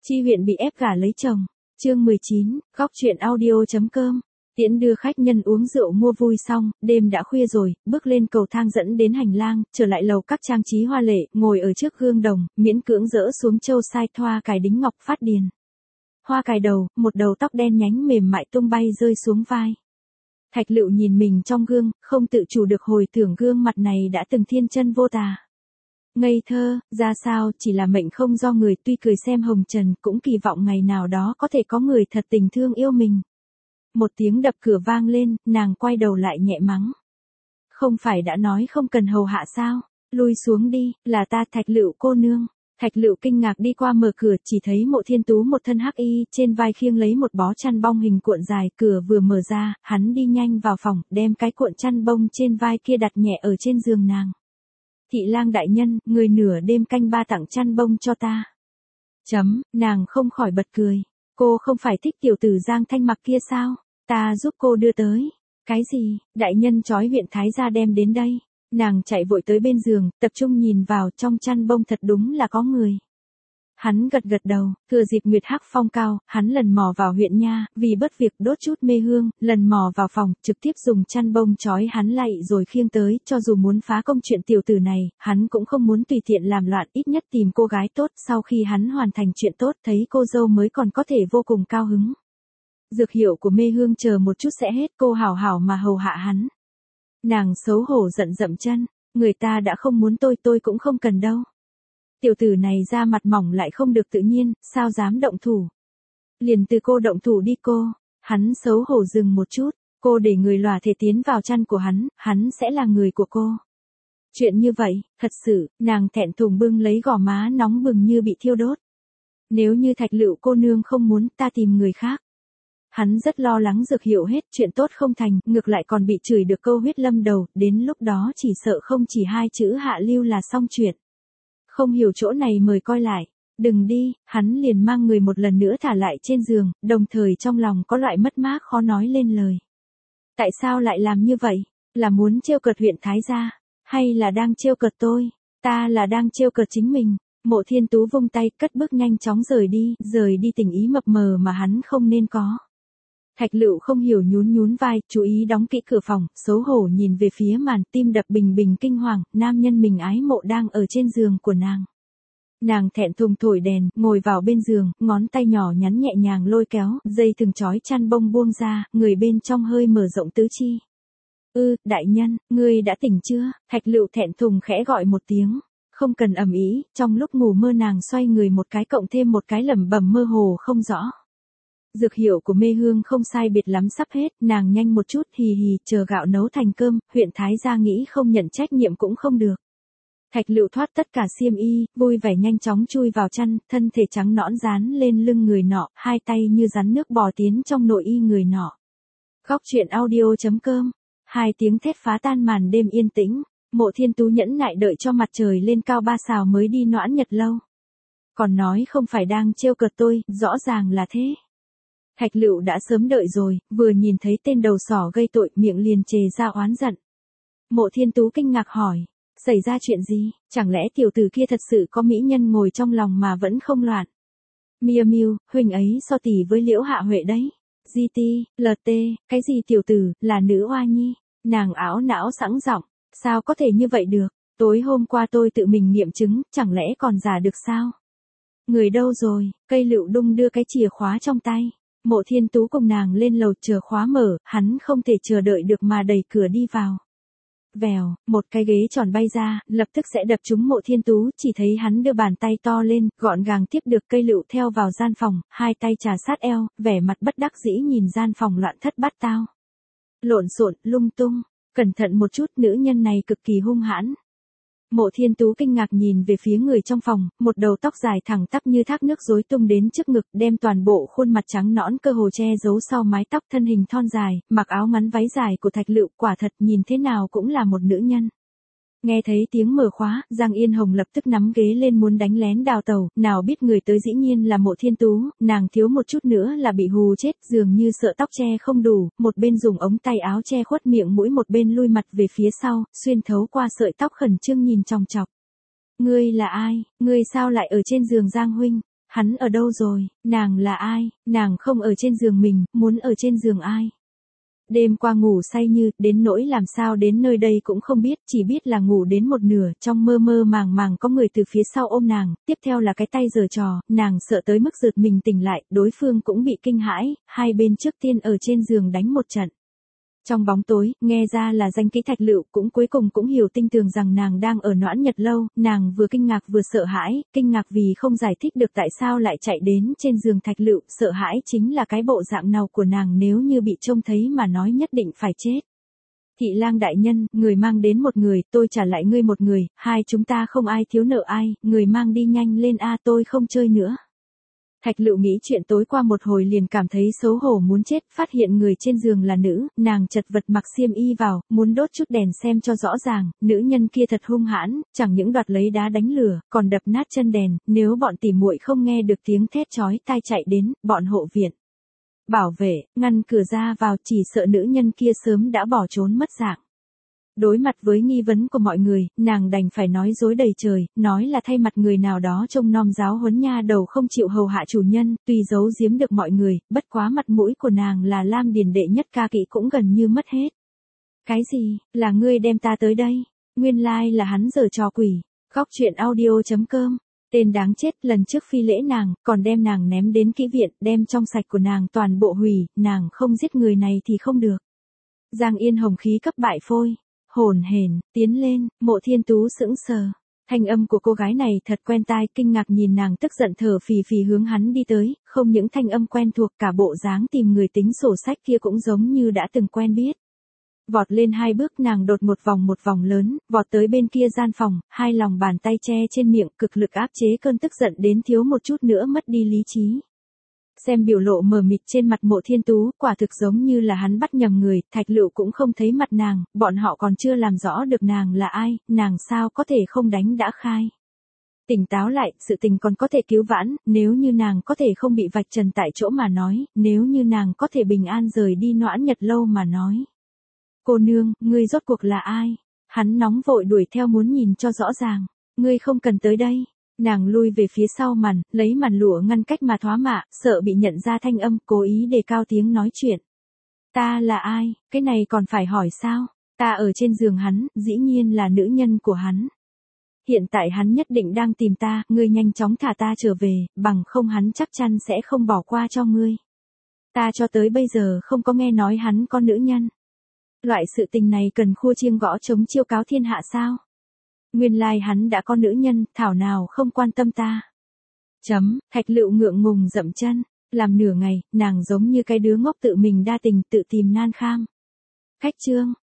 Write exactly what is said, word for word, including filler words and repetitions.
Chi huyện bị ép gả lấy chồng. Chương mười chín, góc truyện audio.com. Tiễn đưa khách nhân uống rượu mua vui xong, đêm đã khuya rồi, bước lên cầu thang dẫn đến hành lang, trở lại lầu các trang trí hoa lệ, ngồi ở trước gương đồng, miễn cưỡng dỡ xuống châu sai thoa cài đính ngọc phát điền. Hoa cài đầu, một đầu tóc đen nhánh mềm mại tung bay rơi xuống vai. Thạch Lựu nhìn mình trong gương, không tự chủ được hồi tưởng gương mặt này đã từng thiên chân vô tà. Ngây thơ, ra sao, chỉ là mệnh không do người, tuy cười xem hồng trần, cũng kỳ vọng ngày nào đó có thể có người thật tình thương yêu mình. Một tiếng đập cửa vang lên, nàng quay đầu lại nhẹ mắng. Không phải đã nói không cần hầu hạ sao, lui xuống đi, là ta Thạch Lựu cô nương. Thạch Lựu kinh ngạc đi qua mở cửa, chỉ thấy Mộ Thiên Tú một thân hắc y, trên vai khiêng lấy một bó chăn bông hình cuộn dài, cửa vừa mở ra, hắn đi nhanh vào phòng, đem cái cuộn chăn bông trên vai kia đặt nhẹ ở trên giường nàng. Thị lang đại nhân, người nửa đêm canh ba tặng chăn bông cho ta. Chấm, nàng không khỏi bật cười. Cô không phải thích tiểu tử Giang Thanh Mặc kia sao? Ta giúp cô đưa tới. Cái gì, đại nhân trói huyện Thái gia đem đến đây. Nàng chạy vội tới bên giường, tập trung nhìn vào, trong chăn bông thật đúng là có người. Hắn gật gật đầu, thừa dịp nguyệt hắc phong cao, hắn lần mò vào huyện nha, vì bất việc đốt chút mê hương, lần mò vào phòng, trực tiếp dùng chăn bông trói hắn lại rồi khiêng tới, cho dù muốn phá công chuyện tiểu tử này, hắn cũng không muốn tùy tiện làm loạn, ít nhất tìm cô gái tốt, sau khi hắn hoàn thành chuyện tốt, thấy cô dâu mới còn có thể vô cùng cao hứng. Dược hiệu của mê hương chờ một chút sẽ hết, cô hảo hảo mà hầu hạ hắn. Nàng xấu hổ giận dậm chân, người ta đã không muốn tôi tôi cũng không cần đâu. Tiểu tử này ra mặt mỏng lại không được tự nhiên, sao dám động thủ. Liền từ cô động thủ đi cô, hắn xấu hổ dừng một chút, cô để người lòa thể tiến vào chăn của hắn, hắn sẽ là người của cô. Chuyện như vậy, thật sự, nàng thẹn thùng bưng lấy gò má nóng bừng như bị thiêu đốt. Nếu như Thạch Lựu cô nương không muốn, ta tìm người khác. Hắn rất lo lắng dược hiệu hết, chuyện tốt không thành, ngược lại còn bị chửi được câu huyết lâm đầu, đến lúc đó chỉ sợ không chỉ hai chữ hạ lưu là xong chuyện. Không hiểu chỗ này mời coi lại, đừng đi, hắn liền mang người một lần nữa thả lại trên giường, đồng thời trong lòng có loại mất mát khó nói lên lời. Tại sao lại làm như vậy? Là muốn trêu cợt huyện Thái gia, hay là đang trêu cợt tôi? Ta là đang trêu cợt chính mình. Mộ Thiên Tú vung tay, cất bước nhanh chóng rời đi, rời đi tình ý mập mờ mà hắn không nên có. Thạch Lựu không hiểu nhún nhún vai, chú ý đóng kỹ cửa phòng, xấu hổ nhìn về phía màn, tim đập bình bình kinh hoàng, nam nhân mình ái mộ đang ở trên giường của nàng. Nàng thẹn thùng thổi đèn, ngồi vào bên giường, ngón tay nhỏ nhắn nhẹ nhàng lôi kéo, dây thừng trói chăn bông buông ra, người bên trong hơi mở rộng tứ chi. Ư, đại nhân, ngươi đã tỉnh chưa? Thạch Lựu thẹn thùng khẽ gọi một tiếng. Không cần ầm ĩ, trong lúc ngủ mơ nàng xoay người một cái cộng thêm một cái lẩm bẩm mơ hồ không rõ. Dược hiệu của mê hương không sai biệt lắm sắp hết, nàng nhanh một chút, hì hì, chờ gạo nấu thành cơm, huyện Thái gia nghĩ không nhận trách nhiệm cũng không được. Thạch Lựu thoát tất cả xiêm y, vui vẻ nhanh chóng chui vào chăn, thân thể trắng nõn dán lên lưng người nọ, hai tay như rắn nước bò tiến trong nội y người nọ. Góc truyện audio.com, hai tiếng thét phá tan màn đêm yên tĩnh, Mộ Thiên Tú nhẫn nại đợi cho mặt trời lên cao ba sào mới đi noãn nhật lâu. Còn nói không phải đang trêu cợt tôi, rõ ràng là thế. Thạch Lựu đã sớm đợi rồi, vừa nhìn thấy tên đầu sỏ gây tội miệng liền chề ra oán giận. Mộ Thiên Tú kinh ngạc hỏi, xảy ra chuyện gì, chẳng lẽ tiểu tử kia thật sự có mỹ nhân ngồi trong lòng mà vẫn không loạn. Miêu Miêu, huynh ấy so tỷ với Liễu Hạ Huệ đấy. giê tê, lờ tê, cái gì tiểu tử, là nữ oa nhi. Nàng áo não sẵn giọng, sao có thể như vậy được, tối hôm qua tôi tự mình nghiệm chứng, chẳng lẽ còn giả được sao. Người đâu rồi, Cây Lựu đung đưa cái chìa khóa trong tay. Mộ Thiên Tú cùng nàng lên lầu chờ khóa mở, hắn không thể chờ đợi được mà đẩy cửa đi vào. Vèo, một cái ghế tròn bay ra, lập tức sẽ đập trúng Mộ Thiên Tú, chỉ thấy hắn đưa bàn tay to lên, gọn gàng tiếp được Cây Lựu theo vào gian phòng, hai tay trà sát eo, vẻ mặt bất đắc dĩ nhìn gian phòng loạn thất bát tao. Lộn xộn, lung tung, cẩn thận một chút, nữ nhân này cực kỳ hung hãn. Mộ Thiên Tú kinh ngạc nhìn về phía người trong phòng, một đầu tóc dài thẳng tắp như thác nước rối tung đến trước ngực, đem toàn bộ khuôn mặt trắng nõn cơ hồ che giấu sau mái tóc, thân hình thon dài, mặc áo ngắn váy dài của Thạch Lựu, quả thật nhìn thế nào cũng là một nữ nhân. Nghe thấy tiếng mở khóa, Giang Yên Hồng lập tức nắm ghế lên muốn đánh lén đào tẩu, nào biết người tới dĩ nhiên là Mộ Thiên Tú, nàng thiếu một chút nữa là bị hù chết, dường như sợ tóc che không đủ, một bên dùng ống tay áo che khuất miệng mũi, một bên lui mặt về phía sau, xuyên thấu qua sợi tóc khẩn trương nhìn chòng chọc. Ngươi là ai, ngươi sao lại ở trên giường Giang huynh? hắn ở đâu rồi, nàng là ai, nàng không ở trên giường mình, muốn ở trên giường ai. Đêm qua ngủ say như, đến nỗi làm sao đến nơi đây cũng không biết, chỉ biết là ngủ đến một nửa, trong mơ mơ màng màng có người từ phía sau ôm nàng, tiếp theo là cái tay giở trò, nàng sợ tới mức giật mình tỉnh lại, đối phương cũng bị kinh hãi, hai bên trước tiên ở trên giường đánh một trận. Trong bóng tối, nghe ra là danh kỹ Thạch Lựu, cũng cuối cùng cũng hiểu tinh tường rằng nàng đang ở Noãn Nhật lâu, nàng vừa kinh ngạc vừa sợ hãi, kinh ngạc vì không giải thích được tại sao lại chạy đến trên giường Thạch Lựu, sợ hãi chính là cái bộ dạng nào của nàng nếu như bị trông thấy mà nói nhất định phải chết. Thị lang đại nhân, người mang đến một người, tôi trả lại ngươi một người, hai chúng ta không ai thiếu nợ ai, người mang đi nhanh lên a, tôi không chơi nữa. Thạch Lựu nghĩ chuyện tối qua một hồi liền cảm thấy xấu hổ muốn chết, phát hiện người trên giường là nữ, nàng chật vật mặc xiêm y vào, muốn đốt chút đèn xem cho rõ ràng, nữ nhân kia thật hung hãn, chẳng những đoạt lấy đá đánh lửa, còn đập nát chân đèn, nếu bọn tỉ muội không nghe được tiếng thét chói tai chạy đến, bọn hộ viện bảo vệ, ngăn cửa ra vào, chỉ sợ nữ nhân kia sớm đã bỏ trốn mất dạng. Đối mặt với nghi vấn của mọi người, nàng đành phải nói dối đầy trời, nói là thay mặt người nào đó trông nom giáo huấn nha đầu không chịu hầu hạ chủ nhân, tuy giấu giếm được mọi người, bất quá mặt mũi của nàng là Lam Điền đệ nhất ca kỵ cũng gần như mất hết. Cái gì, là ngươi đem ta tới đây? Nguyên lai là hắn giở trò quỷ. Góc truyện audio chấm com. Tên đáng chết, lần trước phi lễ nàng, còn đem nàng ném đến kỹ viện, đem trong sạch của nàng toàn bộ hủy, nàng không giết người này thì không được. Giang Yên Hồng khí cấp bại phôi. Hồn hển, tiến lên, Mộ Thiên Tú sững sờ. Thanh âm của cô gái này thật quen tai, kinh ngạc nhìn nàng tức giận thở phì phì hướng hắn đi tới, không những thanh âm quen thuộc cả bộ dáng tìm người tính sổ sách kia cũng giống như đã từng quen biết. Vọt lên hai bước nàng đột một vòng một vòng lớn, vọt tới bên kia gian phòng, hai lòng bàn tay che trên miệng, cực lực áp chế cơn tức giận đến thiếu một chút nữa mất đi lý trí. Xem biểu lộ mờ mịt trên mặt Mộ Thiên Tú, quả thực giống như là hắn bắt nhầm người, Thạch Lựu cũng không thấy mặt nàng, bọn họ còn chưa làm rõ được nàng là ai, nàng sao có thể không đánh đã khai. Tỉnh táo lại, sự tình còn có thể cứu vãn, nếu như nàng có thể không bị vạch trần tại chỗ mà nói, nếu như nàng có thể bình an rời đi Noãn Nhật lâu mà nói. Cô nương, ngươi rốt cuộc là ai? Hắn nóng vội đuổi theo muốn nhìn cho rõ ràng. Ngươi không cần tới đây. Nàng lui về phía sau màn, lấy màn lụa ngăn cách mà thoá mạ, sợ bị nhận ra thanh âm, cố ý đề cao tiếng nói chuyện. Ta là ai, cái này còn phải hỏi sao? Ta ở trên giường hắn, dĩ nhiên là nữ nhân của hắn. Hiện tại hắn nhất định đang tìm ta, ngươi nhanh chóng thả ta trở về, bằng không hắn chắc chắn sẽ không bỏ qua cho ngươi. Ta cho tới bây giờ không có nghe nói hắn có nữ nhân. Loại sự tình này cần khua chiêng gõ trống chiêu cáo thiên hạ sao? Nguyên lai hắn đã có nữ nhân, thảo nào không quan tâm ta. Chấm, Thạch Lựu ngượng ngùng dậm chân, làm nửa ngày, nàng giống như cái đứa ngốc tự mình đa tình, tự tìm nan kham. Khách trương,